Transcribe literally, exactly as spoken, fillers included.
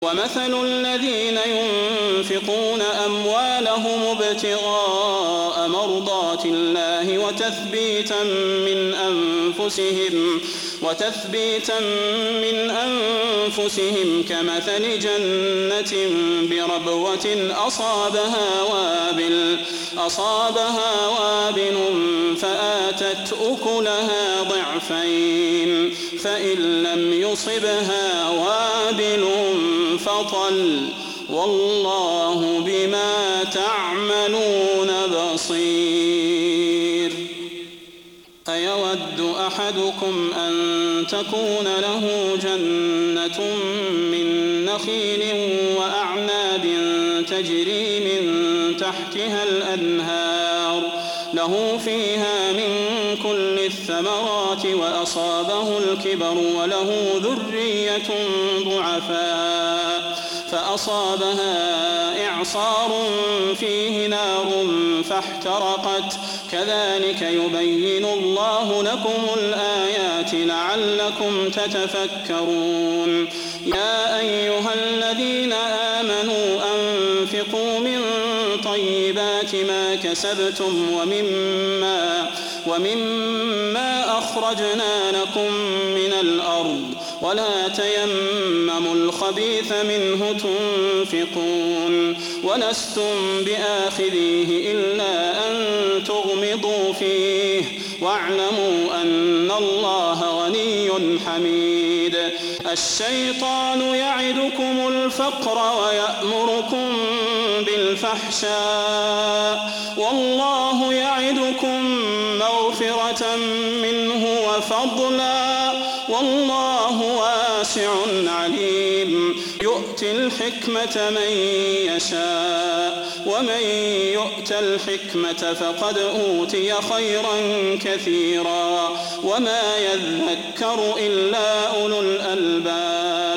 ومثل الذين ينفقون أموالهم ابتغاء مرضات الله وتثبيتا من أنفسهم وتثبيتا من أنفسهم كمثل جنة بربوة أصابها وابل أصابها وابل فآتت أكلها ضعفين فإن لم يصبها وابل فطل والله بما تعملون بصير. أيود أحدكم أن تكون له جنة من نخيل وأعناب تجري من تحتها الأنهار له فيها من كل الثمرات وأصابه الكبر وله ذرية ضعفاء فأصابها إعصار فيه نار فاحترقت كذلك يبين الله لكم الآيات لعلكم تتفكرون. يا أيها الذين آمنوا أنفقوا من طيبات ما كسبتم ومما, ومما أخرجنا لكم من الأرض ولا تيمموا الخبيث منه تنفقون ولستم بآخذيه إلا أن تغمضوا فيه واعلموا أن الله غني حميد. الشيطان يعدكم الفقر ويأمركم بالفحشاء والله يعدكم مغفرة منه وفضلا والله واسع عليم. يؤتي الحكمة من يشاء ومن يؤت الحكمة فقد أوتي خيرا كثيرا وما يذكر إلا أولو الألباب.